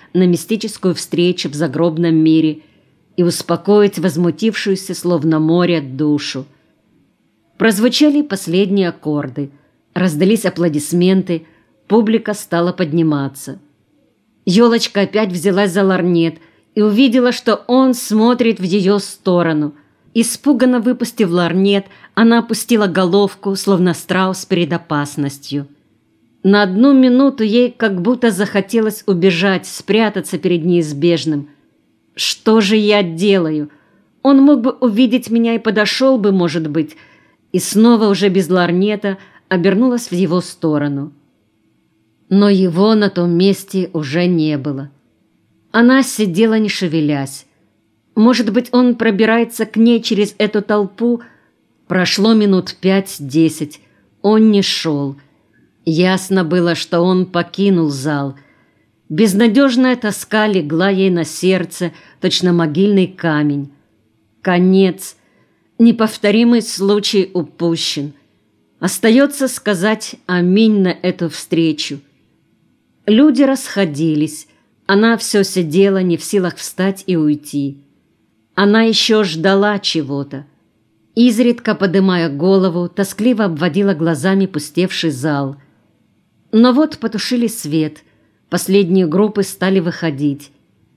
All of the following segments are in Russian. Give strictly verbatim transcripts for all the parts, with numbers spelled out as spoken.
на мистическую встречу в загробном мире и успокоить возмутившуюся, словно море, душу. Прозвучали последние аккорды, раздались аплодисменты, публика стала подниматься. Елочка опять взялась за лорнет и увидела, что он смотрит в ее сторону. Испуганно выпустив лорнет, она опустила головку, словно страус перед опасностью. На одну минуту ей как будто захотелось убежать, спрятаться перед неизбежным. «Что же я делаю? Он мог бы увидеть меня и подошел бы, может быть». И снова уже без лорнета обернулась в его сторону. Но его на том месте уже не было. Она сидела, не шевелясь. Может быть, он пробирается к ней через эту толпу. Прошло минут пять-десять. Он не шел. Ясно было, что он покинул зал. Безнадежная тоска легла ей на сердце, точно могильный камень. Конец. Неповторимый случай упущен. Остается сказать аминь на эту встречу. Люди расходились. Она все сидела, не в силах встать и уйти. Она еще ждала чего-то. Изредка, подымая голову, тоскливо обводила глазами пустевший зал. Но вот потушили свет. Последние группы стали выходить.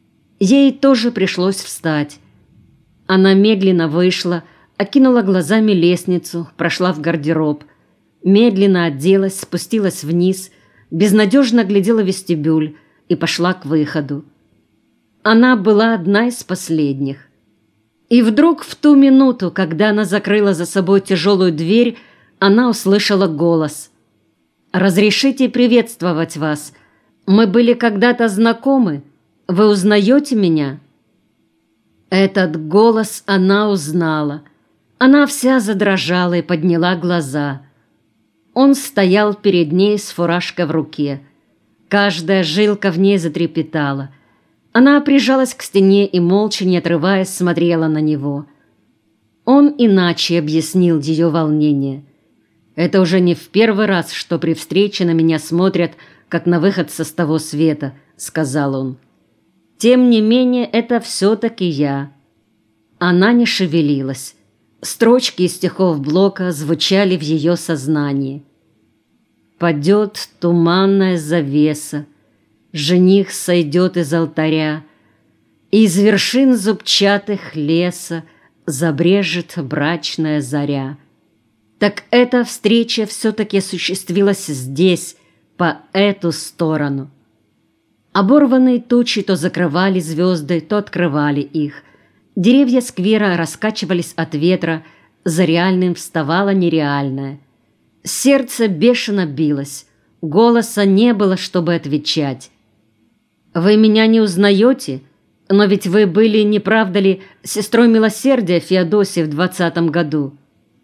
Ей тоже пришлось встать. Она медленно вышла, окинула глазами лестницу, прошла в гардероб. Медленно оделась, спустилась вниз, безнадежно глядела в вестибюль и пошла к выходу. Она была одна из последних. И вдруг в ту минуту, когда она закрыла за собой тяжелую дверь, она услышала голос. «Разрешите приветствовать вас. Мы были когда-то знакомы. Вы узнаете меня?» Этот голос она узнала. Она вся задрожала и подняла глаза. Он стоял перед ней с фуражкой в руке. Каждая жилка в ней затрепетала. Она прижалась к стене и, молча, не отрываясь, смотрела на него. Он иначе объяснил ее волнение. «Это уже не в первый раз, что при встрече на меня смотрят, как на выходца с того света», — сказал он. «Тем не менее, это все-таки я». Она не шевелилась. Строчки из стихов Блока звучали в ее сознании. «Падет туманная завеса, жених сойдет из алтаря, и из вершин зубчатых леса забрежет брачная заря». Так эта встреча все-таки осуществилась здесь, по эту сторону. Оборванные тучи то закрывали звезды, то открывали их. Деревья сквера раскачивались от ветра, за реальным вставало нереальное. Сердце бешено билось, голоса не было, чтобы отвечать. «Вы меня не узнаете? Но ведь вы были, не правда ли, сестрой милосердия Феодосии в двадцатом году?»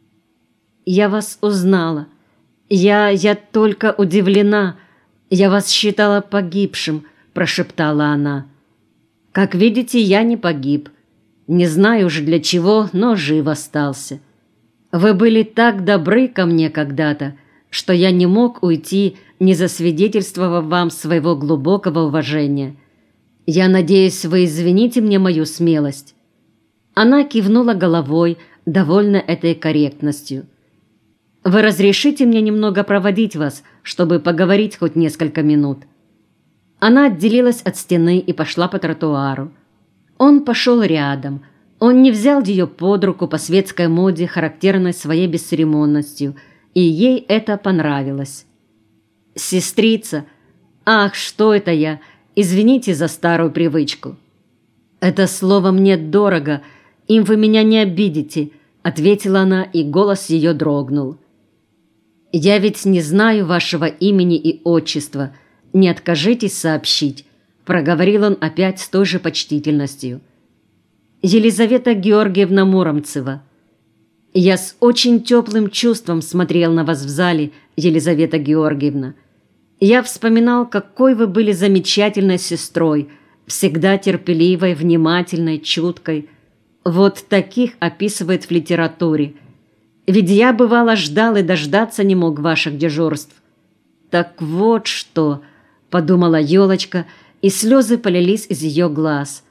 «Я вас узнала. Я, я только удивлена. Я вас считала погибшим», — прошептала она. «Как видите, я не погиб. Не знаю уж для чего, но жив остался. Вы были так добры ко мне когда-то, что я не мог уйти, не засвидетельствовав вам своего глубокого уважения. Я надеюсь, вы извините мне мою смелость». Она кивнула головой, довольна этой корректностью. «Вы разрешите мне немного проводить вас, чтобы поговорить хоть несколько минут?» Она отделилась от стены и пошла по тротуару. Он пошел рядом. Он не взял ее под руку по светской моде, характерной своей бесцеремонностью, и ей это понравилось. «Сестрица! Ах, что это я! Извините за старую привычку!» «Это слово мне дорого, им вы меня не обидите», — ответила она, и голос ее дрогнул. «Я ведь не знаю вашего имени и отчества. Не откажитесь сообщить», — проговорил он опять с той же почтительностью. «Елизавета Георгиевна Муромцева». «Я с очень теплым чувством смотрел на вас в зале, Елизавета Георгиевна. Я вспоминал, какой вы были замечательной сестрой, всегда терпеливой, внимательной, чуткой. Вот таких описывает в литературе. Ведь я, бывало, ждал и дождаться не мог ваших дежурств». «Так вот что», — подумала елочка, и слезы полились из ее глаз.